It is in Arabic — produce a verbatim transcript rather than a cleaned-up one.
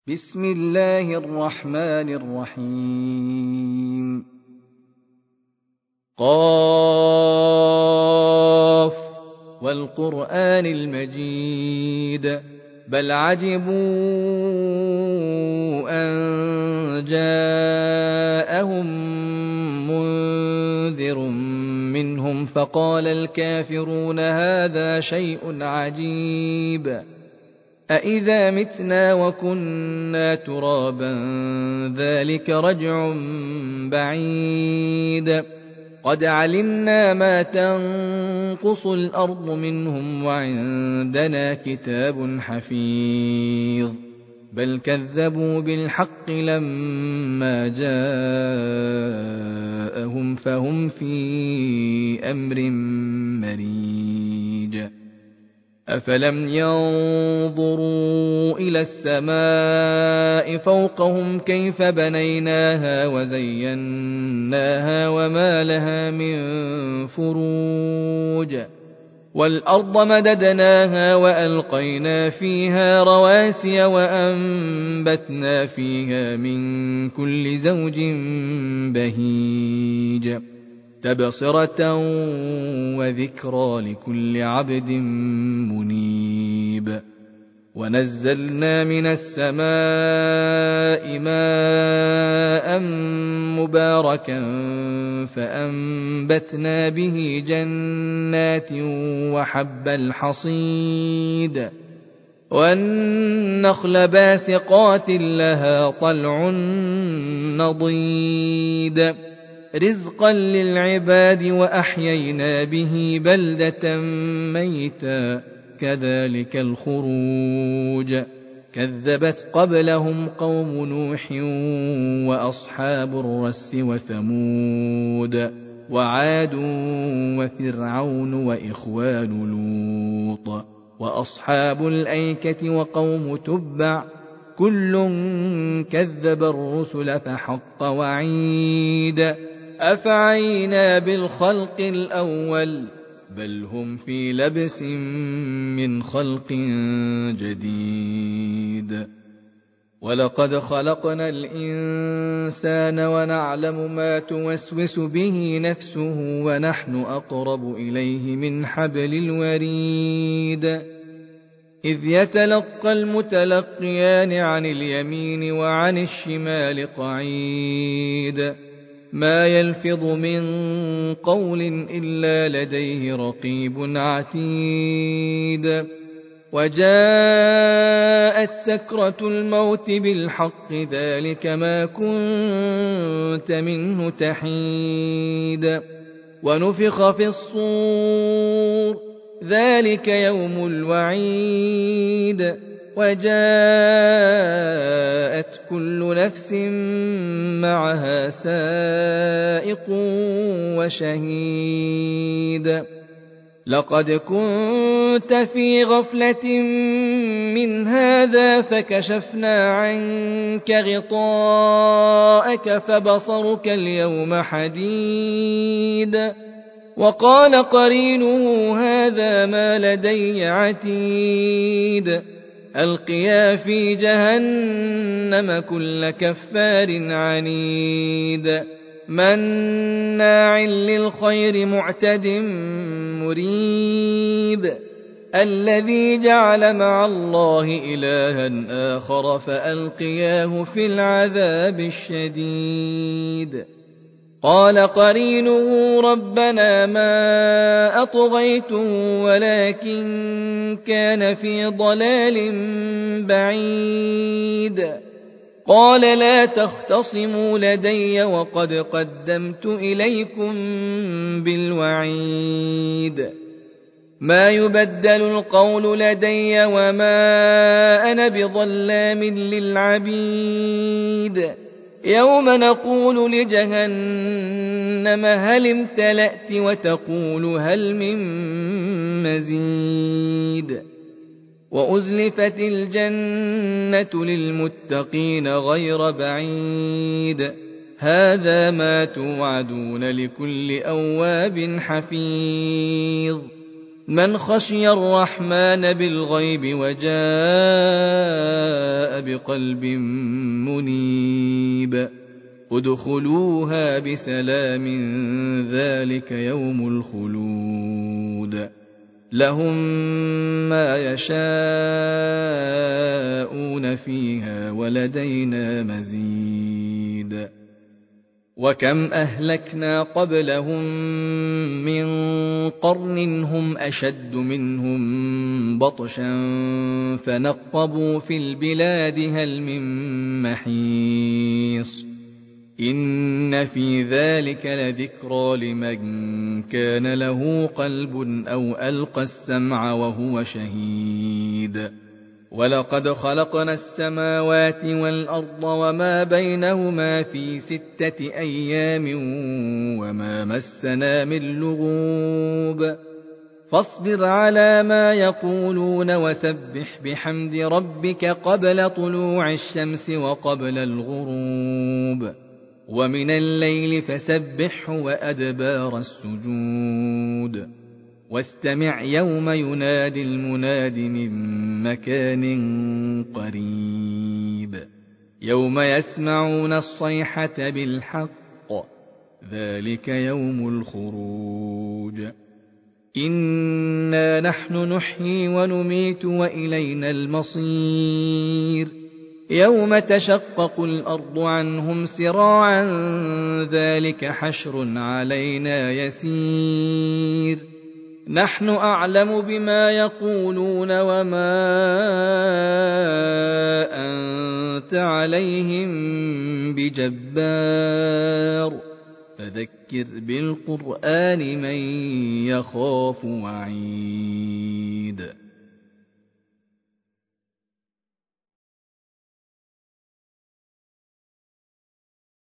بسم الله الرحمن الرحيم. قاف والقرآن المجيد بل عجبوا أن جاءهم منذر منهم فقال الكافرون هذا شيء عجيب أإذا متنا وكنا ترابا ذلك رجع بعيد قد علمنا ما تنقص الأرض منهم وعندنا كتاب حفيظ بل كذبوا بالحق لما جاءهم فهم في أمر مريج أفلم ينظروا إلى السماء فوقهم كيف بنيناها وزيناها وما لها من فروج والأرض مددناها وألقينا فيها رواسي وأنبتنا فيها من كل زوج بهيج تبصرة وذكرى لكل عبد منيب ونزلنا من السماء ماء مباركا فأنبتنا به جنات وحب الحصيد والنخل باسقات لها طلع نضيد رزقا للعباد وأحيينا به بلدة ميتا كذلك الخروج كذبت قبلهم قوم نوح وأصحاب الرس وثمود وعاد وفرعون وإخوان لوط وأصحاب الأيكة وقوم تبع كل كذب الرسل فحق وعيد أفعينا بالخلق الأول بل هم في لبس من خلق جديد ولقد خلقنا الإنسان ونعلم ما توسوس به نفسه ونحن أقرب إليه من حبل الوريد إذ يتلقى المتلقيان عن اليمين وعن الشمال قعيد ما يلفظ من قول إلا لديه رقيب عتيد وجاءت سكرة الموت بالحق ذلك ما كنت منه تحيد ونفخ في الصور ذلك يوم الوعيد وجاءت كل نفس معها سائق وشهيد لقد كنت في غفلة من هذا فكشفنا عنك غطاءك فبصرك اليوم حديد وقال قرينه هذا ما لدي عتيد ألقيا في جهنم كل كفار عنيد مناع للخير معتد مريب الذي جعل مع الله إلها آخر فألقياه في العذاب الشديد قال قرينه ربنا ما أطغيته ولكن كان في ضلال بعيد قال لا تختصموا لدي وقد قدمت إليكم بالوعيد ما يبدل القول لدي وما أنا بظلام للعبيد يوم نقول لجهنم هل امتلأت وتقول هل من مزيد وأزلفت الجنة للمتقين غير بعيد هذا ما توعدون لكل أواب حفيظ من خشي الرحمن بالغيب وجاء بقلب منيب ادخلوها بسلام ذلك يوم الخلود لهم ما يشاءون فيها ولدينا مزيد وكم أهلكنا قبلهم من قرن هم أشد منهم بطشا فنقبوا في البلاد هل من محيص إن في ذلك لذكرى لمن كان له قلب أو ألقى السمع وهو شهيد ولقد خلقنا السماوات والأرض وما بينهما في ستة أيام وما مسنا من لغوب فاصبر على ما يقولون وسبح بحمد ربك قبل طلوع الشمس وقبل الغروب ومن الليل فسبحه وأدبار السجود واستمع يوم ينادي المناد من مكان قريب يوم يسمعون الصيحة بالحق ذلك يوم الخروج إنا نحن نحيي ونميت وإلينا المصير يوم تشقق الأرض عنهم سراعا ذلك حشر علينا يسير نحن أعلم بما يقولون وما أنت عليهم بجبار فذكر بالقرآن من يخاف وعيد